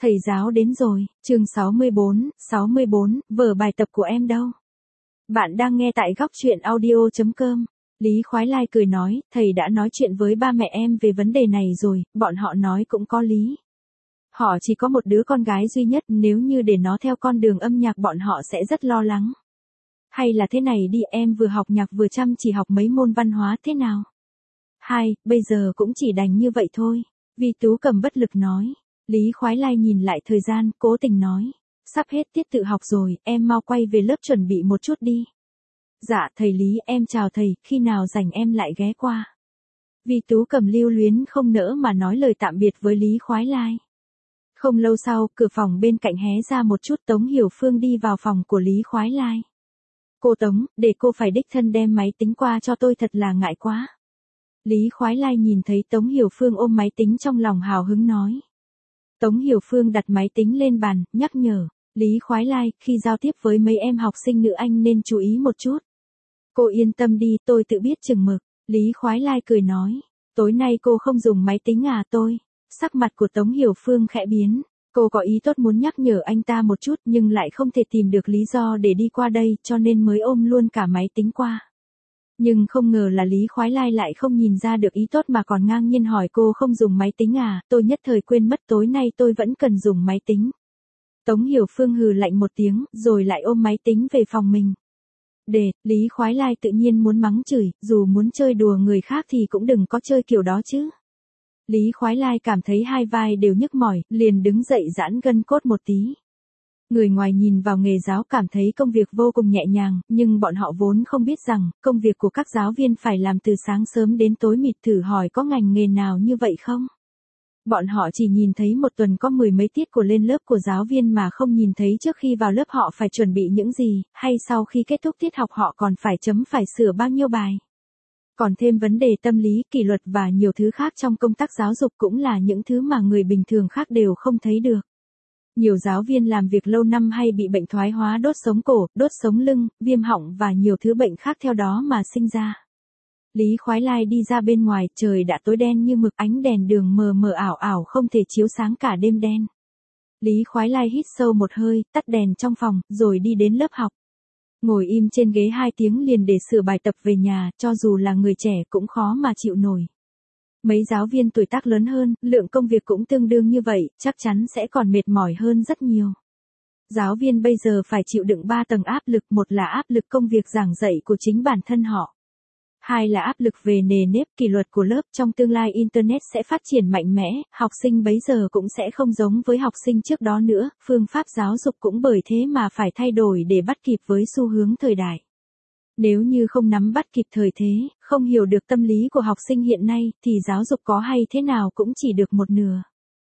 Thầy giáo đến rồi, chương 64, vở bài tập của em đâu? Bạn đang nghe tại góc truyện audio.com. Lý Khoái Lai cười nói, thầy đã nói chuyện với ba mẹ em về vấn đề này rồi, bọn họ nói cũng có lý. Họ chỉ có một đứa con gái duy nhất, nếu như để nó theo con đường âm nhạc bọn họ sẽ rất lo lắng. Hay là thế này đi, em vừa học nhạc vừa chăm chỉ học mấy môn văn hóa thế nào? Bây giờ cũng chỉ đành như vậy thôi. Vi Tú Cầm bất lực nói. Lý Khoái Lai nhìn lại thời gian, cố tình nói. Sắp hết tiết tự học rồi, em mau quay về lớp chuẩn bị một chút đi. Dạ thầy Lý, em chào thầy, khi nào rảnh em lại ghé qua. Vi Tú Cầm lưu luyến không nỡ mà nói lời tạm biệt với Lý Khoái Lai. Không lâu sau, cửa phòng bên cạnh hé ra một chút, Tống Hiểu Phương đi vào phòng của Lý Khoái Lai. Cô Tống, để cô phải đích thân đem máy tính qua cho tôi, thật là ngại quá. Lý Khoái Lai nhìn thấy Tống Hiểu Phương ôm máy tính trong lòng hào hứng nói. Tống Hiểu Phương đặt máy tính lên bàn, nhắc nhở. Lý Khoái Lai, khi giao tiếp với mấy em học sinh nữ anh nên chú ý một chút. Cô yên tâm đi, tôi tự biết chừng mực. Lý Khoái Lai cười nói. Tối nay cô không dùng máy tính à tôi? Sắc mặt của Tống Hiểu Phương khẽ biến. Cô có ý tốt muốn nhắc nhở anh ta một chút nhưng lại không thể tìm được lý do để đi qua đây cho nên mới ôm luôn cả máy tính qua. Nhưng không ngờ là Lý Khoái Lai lại không nhìn ra được ý tốt mà còn ngang nhiên hỏi cô không dùng máy tính à, tôi nhất thời quên mất tối nay tôi vẫn cần dùng máy tính. Tống Hiểu Phương hừ lạnh một tiếng, rồi lại ôm máy tính về phòng mình. Lý Khoái Lai tự nhiên muốn mắng chửi, dù muốn chơi đùa người khác thì cũng đừng có chơi kiểu đó chứ. Lý Khoái Lai cảm thấy hai vai đều nhức mỏi, liền đứng dậy giãn gân cốt một tí. Người ngoài nhìn vào nghề giáo cảm thấy công việc vô cùng nhẹ nhàng, nhưng bọn họ vốn không biết rằng, công việc của các giáo viên phải làm từ sáng sớm đến tối mịt, thử hỏi có ngành nghề nào như vậy không? Bọn họ chỉ nhìn thấy một tuần có 10 mấy tiết của lên lớp của giáo viên mà không nhìn thấy trước khi vào lớp họ phải chuẩn bị những gì, hay sau khi kết thúc tiết học họ còn phải phải sửa bao nhiêu bài. Còn thêm vấn đề tâm lý, kỷ luật và nhiều thứ khác trong công tác giáo dục cũng là những thứ mà người bình thường khác đều không thấy được. Nhiều giáo viên làm việc lâu năm hay bị bệnh thoái hóa đốt sống cổ, đốt sống lưng, viêm họng và nhiều thứ bệnh khác theo đó mà sinh ra. Lý Khoái Lai đi ra bên ngoài, trời đã tối đen như mực, ánh đèn đường mờ mờ ảo ảo không thể chiếu sáng cả đêm đen. Lý Khoái Lai hít sâu một hơi, tắt đèn trong phòng, rồi đi đến lớp học. Ngồi im trên ghế 2 tiếng liền để sửa bài tập về nhà, cho dù là người trẻ cũng khó mà chịu nổi. Mấy giáo viên tuổi tác lớn hơn, lượng công việc cũng tương đương như vậy, chắc chắn sẽ còn mệt mỏi hơn rất nhiều. Giáo viên bây giờ phải chịu đựng 3 tầng áp lực, một là áp lực công việc giảng dạy của chính bản thân họ. 2 là áp lực về nề nếp kỷ luật của lớp, trong tương lai Internet sẽ phát triển mạnh mẽ, học sinh bấy giờ cũng sẽ không giống với học sinh trước đó nữa, phương pháp giáo dục cũng bởi thế mà phải thay đổi để bắt kịp với xu hướng thời đại. Nếu như không nắm bắt kịp thời thế, không hiểu được tâm lý của học sinh hiện nay, thì giáo dục có hay thế nào cũng chỉ được một nửa.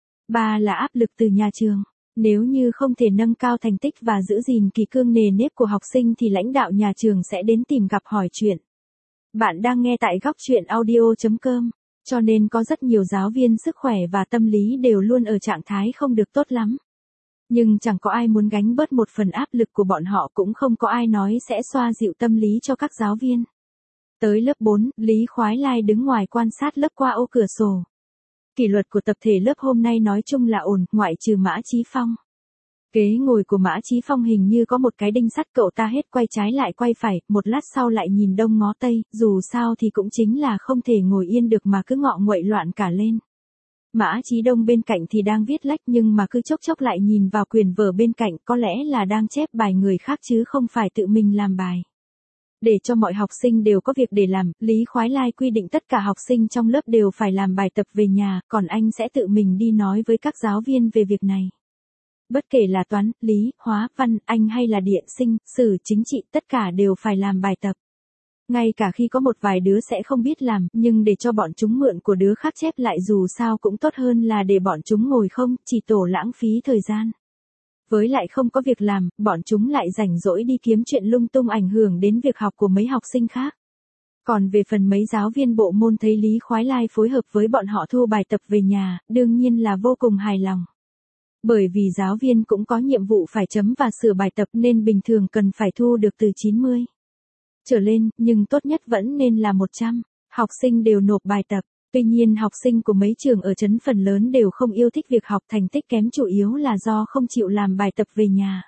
3 là áp lực từ nhà trường. Nếu như không thể nâng cao thành tích và giữ gìn kỷ cương nề nếp của học sinh thì lãnh đạo nhà trường sẽ đến tìm gặp hỏi chuyện. Bạn đang nghe tại góc truyện audio.com, cho nên có rất nhiều giáo viên sức khỏe và tâm lý đều luôn ở trạng thái không được tốt lắm. Nhưng chẳng có ai muốn gánh bớt một phần áp lực của bọn họ, cũng không có ai nói sẽ xoa dịu tâm lý cho các giáo viên. Tới lớp 4, Lý Khoái Lai đứng ngoài quan sát lớp qua ô cửa sổ. Kỷ luật của tập thể lớp hôm nay nói chung là ổn, ngoại trừ Mã Chí Phong. Ghế ngồi của Mã Chí Phong hình như có một cái đinh sắt, cậu ta hết quay trái lại quay phải, một lát sau lại nhìn đông ngó tây, dù sao thì cũng chính là không thể ngồi yên được mà cứ ngọ nguậy loạn cả lên. Mã Chí Đông bên cạnh thì đang viết lách nhưng mà cứ chốc chốc lại nhìn vào quyển vở bên cạnh, có lẽ là đang chép bài người khác chứ không phải tự mình làm bài. Để cho mọi học sinh đều có việc để làm, Lý Khoái Lai quy định tất cả học sinh trong lớp đều phải làm bài tập về nhà, còn anh sẽ tự mình đi nói với các giáo viên về việc này. Bất kể là toán, lý, hóa, văn, Anh hay là địa sinh, sử, chính trị, tất cả đều phải làm bài tập. Ngay cả khi có một vài đứa sẽ không biết làm, nhưng để cho bọn chúng mượn của đứa khác chép lại dù sao cũng tốt hơn là để bọn chúng ngồi không, chỉ tổ lãng phí thời gian. Với lại không có việc làm, bọn chúng lại rảnh rỗi đi kiếm chuyện lung tung ảnh hưởng đến việc học của mấy học sinh khác. Còn về phần mấy giáo viên bộ môn thấy Lý Khoái Lai phối hợp với bọn họ thu bài tập về nhà, đương nhiên là vô cùng hài lòng. Bởi vì giáo viên cũng có nhiệm vụ phải chấm và sửa bài tập nên bình thường cần phải thu được từ 90 trở lên, nhưng tốt nhất vẫn nên là 100. Học sinh đều nộp bài tập. Tuy nhiên học sinh của mấy trường ở trấn phần lớn đều không yêu thích việc học, thành tích kém chủ yếu là do không chịu làm bài tập về nhà.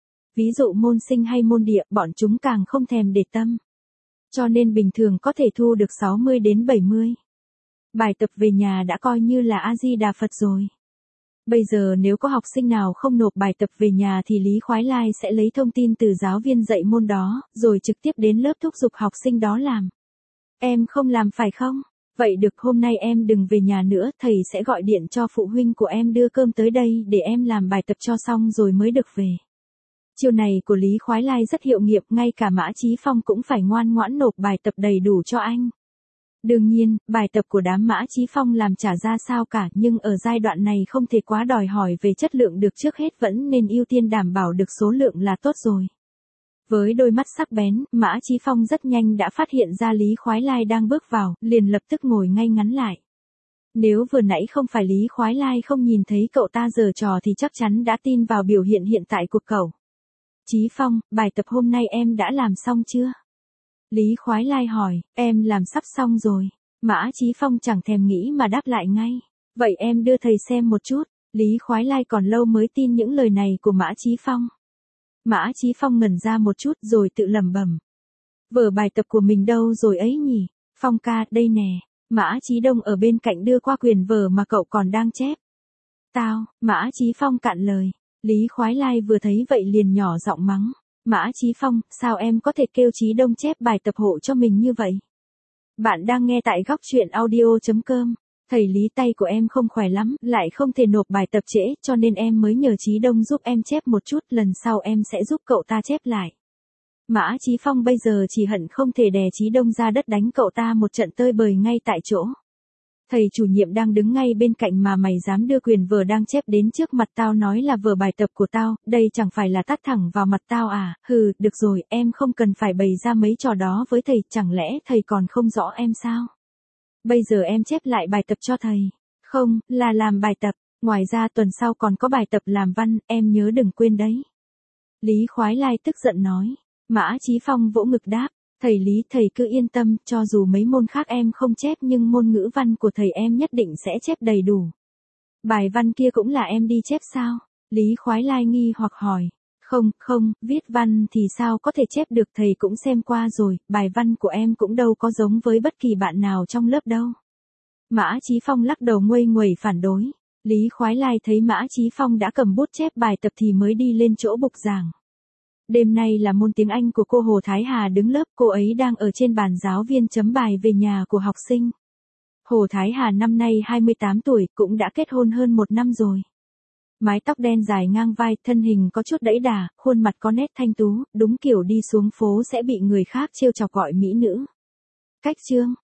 Ví dụ môn sinh hay môn địa, bọn chúng càng không thèm để tâm. Cho nên bình thường có thể thu được 60 đến 70. Bài tập về nhà đã coi như là A-di-đà Phật rồi. Bây giờ nếu có học sinh nào không nộp bài tập về nhà thì Lý Khoái Lai sẽ lấy thông tin từ giáo viên dạy môn đó, rồi trực tiếp đến lớp thúc giục học sinh đó làm. Em không làm phải không? Vậy được, hôm nay em đừng về nhà nữa, thầy sẽ gọi điện cho phụ huynh của em đưa cơm tới đây để em làm bài tập cho xong rồi mới được về. Chiều này của Lý Khoái Lai rất hiệu nghiệm, ngay cả Mã Chí Phong cũng phải ngoan ngoãn nộp bài tập đầy đủ cho anh. Đương nhiên, bài tập của đám Mã Chí Phong làm chả ra sao cả, nhưng ở giai đoạn này không thể quá đòi hỏi về chất lượng được, trước hết vẫn nên ưu tiên đảm bảo được số lượng là tốt rồi. Với đôi mắt sắc bén, Mã Chí Phong rất nhanh đã phát hiện ra Lý Khoái Lai đang bước vào, liền lập tức ngồi ngay ngắn lại. Nếu vừa nãy không phải Lý Khoái Lai không nhìn thấy cậu ta giở trò thì chắc chắn đã tin vào biểu hiện hiện tại của cậu. Chí Phong, bài tập hôm nay em đã làm xong chưa? Lý Khoái Lai hỏi, em làm sắp xong rồi. Mã Chí Phong chẳng thèm nghĩ mà đáp lại ngay. Vậy em đưa thầy xem một chút. Lý Khoái Lai còn lâu mới tin những lời này của Mã Chí Phong. Mã Chí Phong ngẩn ra một chút rồi tự lẩm bẩm. Vở bài tập của mình đâu rồi ấy nhỉ? Phong ca, đây nè. Mã Chí Đông ở bên cạnh đưa qua quyển vở mà cậu còn đang chép. Tao, Mã Chí Phong cạn lời. Lý Khoái Lai vừa thấy vậy liền nhỏ giọng mắng. Mã Chí Phong, sao em có thể kêu Chí Đông chép bài tập hộ cho mình như vậy? Bạn đang nghe tại góc truyện audio.com. Thầy Lý tay của em không khỏe lắm, lại không thể nộp bài tập trễ, cho nên em mới nhờ Chí Đông giúp em chép một chút, lần sau em sẽ giúp cậu ta chép lại. Mã Chí Phong bây giờ chỉ hận không thể đè Chí Đông ra đất đánh cậu ta một trận tơi bời ngay tại chỗ. Thầy chủ nhiệm đang đứng ngay bên cạnh mà mày dám đưa quyền vở đang chép đến trước mặt tao nói là vở bài tập của tao, đây chẳng phải là tát thẳng vào mặt tao à? Hừ, được rồi, em không cần phải bày ra mấy trò đó với thầy, chẳng lẽ thầy còn không rõ em sao? Bây giờ em chép lại bài tập cho thầy. Không, là làm bài tập, ngoài ra tuần sau còn có bài tập làm văn, em nhớ đừng quên đấy. Lý Khoái Lai tức giận nói. Mã Chí Phong vỗ ngực đáp. Thầy Lý, thầy cứ yên tâm, cho dù mấy môn khác em không chép nhưng môn ngữ văn của thầy em nhất định sẽ chép đầy đủ. Bài văn kia cũng là em đi chép sao? Lý Khoái Lai nghi hoặc hỏi. Không, viết văn thì sao có thể chép được, thầy cũng xem qua rồi, bài văn của em cũng đâu có giống với bất kỳ bạn nào trong lớp đâu. Mã Chí Phong lắc đầu nguây nguẩy phản đối. Lý Khoái Lai thấy Mã Chí Phong đã cầm bút chép bài tập thì mới đi lên chỗ bục giảng. Đêm nay là môn tiếng Anh của cô Hồ Thái Hà đứng lớp, cô ấy đang ở trên bàn giáo viên chấm bài về nhà của học sinh. Hồ Thái Hà năm nay 28 tuổi, cũng đã kết hôn hơn 1 năm rồi. Mái tóc đen dài ngang vai, thân hình có chút đẫy đà, khuôn mặt có nét thanh tú, đúng kiểu đi xuống phố sẽ bị người khác trêu chọc gọi mỹ nữ. Cách chương